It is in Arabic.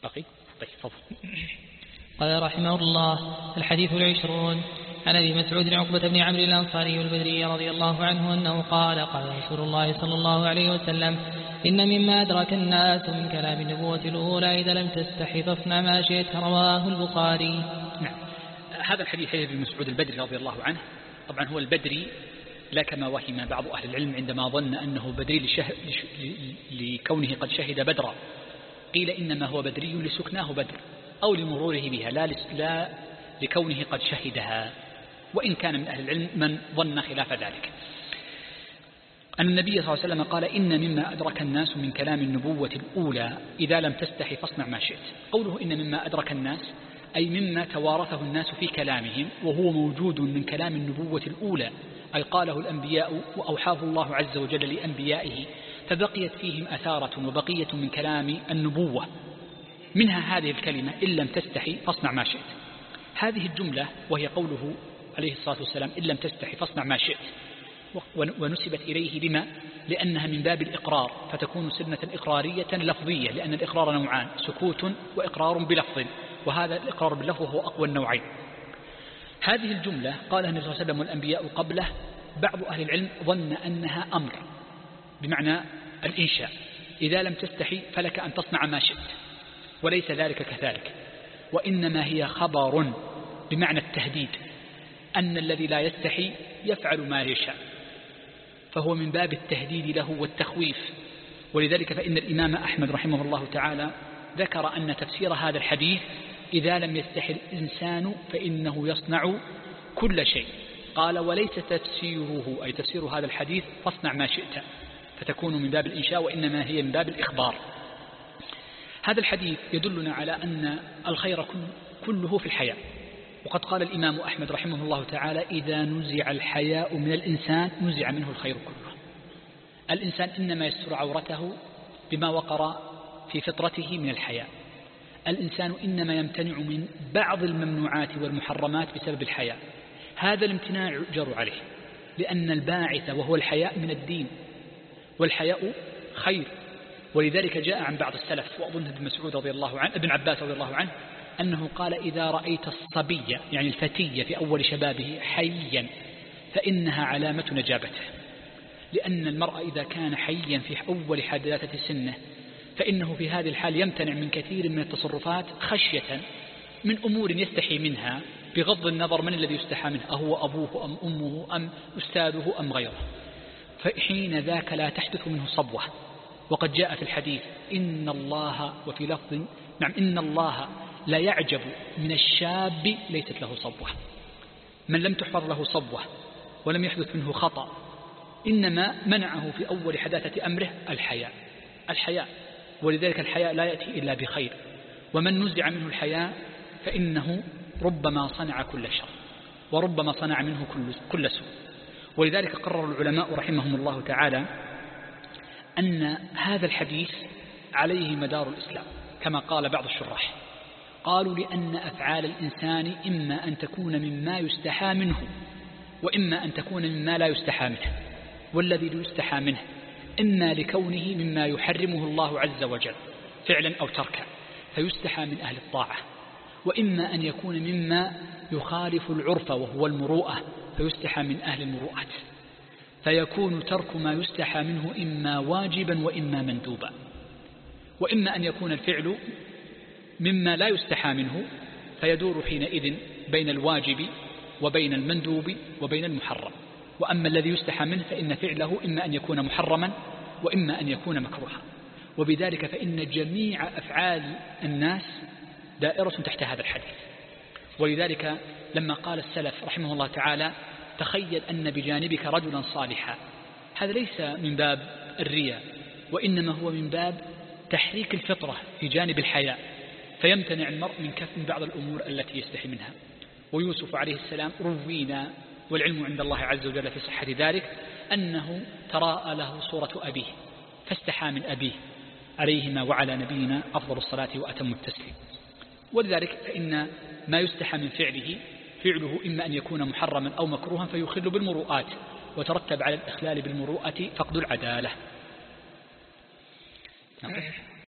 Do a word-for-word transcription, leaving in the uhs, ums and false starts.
بقي طيب فضل. قال رحمه الله: الحديث العشرون عن أبي مسعود عقبة بن عمرو الأنصاري البدري رضي الله عنه أنه قال: قال رسول الله صلى الله عليه وسلم: إن مما أدرك الناس من كلام النبوة الأولى إذا لم تستحي فاصنع ما شئت. رواه البخاري. نعم. هذا الحديث حديث ابن مسعود البدري رضي الله عنه. طبعا هو البدري لا كما وهم بعض أهل العلم عندما ظن أنه بدري لشه... لش... لكونه قد شهد بدرا. قيل إنما هو بدري لسكناه بدر أو لمروره بها، لا, لس... لا لكونه قد شهدها، وإن كان من أهل العلم من ظن خلاف ذلك. أن النبي صلى الله عليه وسلم قال: إن مما أدرك الناس من كلام النبوة الأولى إذا لم تستحي فاصنع ما شئت. قوله إن مما أدرك الناس أي مما توارثه الناس في كلامهم، وهو موجود من كلام النبوة الأولى، أي قاله الأنبياء وأوحاه الله عز وجل لأنبيائه، فبقيت فيهم أثارة وبقية من كلام النبوة، منها هذه الكلمة: إن لم تستحي فاصنع ما شئت. هذه الجملة وهي قوله عليه الصلاة والسلام: إن لم تستحي فاصنع ما شئت، ونسبت إليه لما؟ لأنها من باب الإقرار، فتكون سنة إقرارية لفظية، لأن الإقرار نوعان: سكوت وإقرار بلفظ، وهذا الإقرار باللفظ هو أقوى النوعين. هذه الجملة قالها النبي صلى الله عليه وسلم والأنبياء قبله. بعض أهل العلم ظن أنها أمر بمعنى الإنشاء: إذا لم تستحي فلك أن تصنع ما شئت، وليس ذلك كذلك، وإنما هي خبر بمعنى التهديد، أن الذي لا يستحي يفعل ما يشاء، فهو من باب التهديد له والتخويف. ولذلك فإن الإمام أحمد رحمه الله تعالى ذكر أن تفسير هذا الحديث: إذا لم يستحي الإنسان فإنه يصنع كل شيء. قال: وليس تفسيره أي تفسير هذا الحديث فاصنع ما شئت، فتكون من باب الإنشاء، وإنما هي من باب الإخبار. هذا الحديث يدلنا على أن الخير كله في الحياء. وقد قال الإمام أحمد رحمه الله تعالى: إذا نزع الحياء من الإنسان نزع منه الخير كله. الإنسان إنما يستر عورته بما وقر في فطرته من الحياء. الإنسان إنما يمتنع من بعض الممنوعات والمحرمات بسبب الحياء. هذا الامتناع يؤجر عليه، لأن الباعث وهو الحياء من الدين، والحياء خير. ولذلك جاء عن بعض السلف، وأظن ابن مسعود رضي الله عنه ابن عباس رضي الله عنه أنه قال: إذا رأيت الصبي يعني الفتي في أول شبابه حيا فإنها علامة نجابته، لأن المرء إذا كان حيا في أول حداثة سنه فإنه في هذه الحال يمتنع من كثير من التصرفات خشية من أمور يستحي منها، بغض النظر من الذي يستحى منه، أهو أبوه أم أمه أم أستاذه أم غيره، فحين ذاك لا تحدث منه صبوة. وقد جاء في الحديث: إن الله، وفي لفظ نعم إن الله لا يعجب من الشاب ليست له صبوة. من لم تحفظ له صبوة ولم يحدث منه خطأ إنما منعه في أول حداثة أمره الحياء الحياء ولذلك الحياء لا يأتي إلا بخير، ومن نزع منه الحياء فإنه ربما صنع كل شر، وربما صنع منه كل سوء. ولذلك قرر العلماء رحمهم الله تعالى أن هذا الحديث عليه مدار الإسلام، كما قال بعض الشراح، قالوا: لأن أفعال الإنسان إما أن تكون مما يستحى منه، وإما أن تكون مما لا يستحى منه. والذي لا يستحى منه إما لكونه مما يحرمه الله عز وجل فعلا أو تركا فيستحى من أهل الطاعة، وإما أن يكون مما يخالف العرف وهو المروءة فيستحى من أهل المروءات، فيكون ترك ما يستحى منه إما واجبا وإما مندوبا. وإما أن يكون الفعل مما لا يستحى منه فيدور حينئذ بين الواجب وبين المندوب وبين المحرم. وأما الذي يستحى منه فإن فعله إما أن يكون محرما وإما أن يكون مكروها. وبذلك فإن جميع أفعال الناس دائرة تحت هذا الحديث. ولذلك لما قال السلف رحمه الله تعالى: تخيل أن بجانبك رجلا صالحا، هذا ليس من باب الرياء، وإنما هو من باب تحريك الفطرة في جانب الحياء، فيمتنع المرء من كف بعض الأمور التي يستحي منها. ويوسف عليه السلام روينا، والعلم عند الله عز وجل في صحة ذلك، أنه تراءى له صورة أبيه فاستحى من أبيه عليهما وعلى نبينا أفضل الصلاة وأتم التسليم. ولذلك فإن ما يستحى من فعله فعله إما أن يكون محرما أو مكروها فيخل بالمروءات، وترتب على الإخلال بالمروءة فقد العدالة.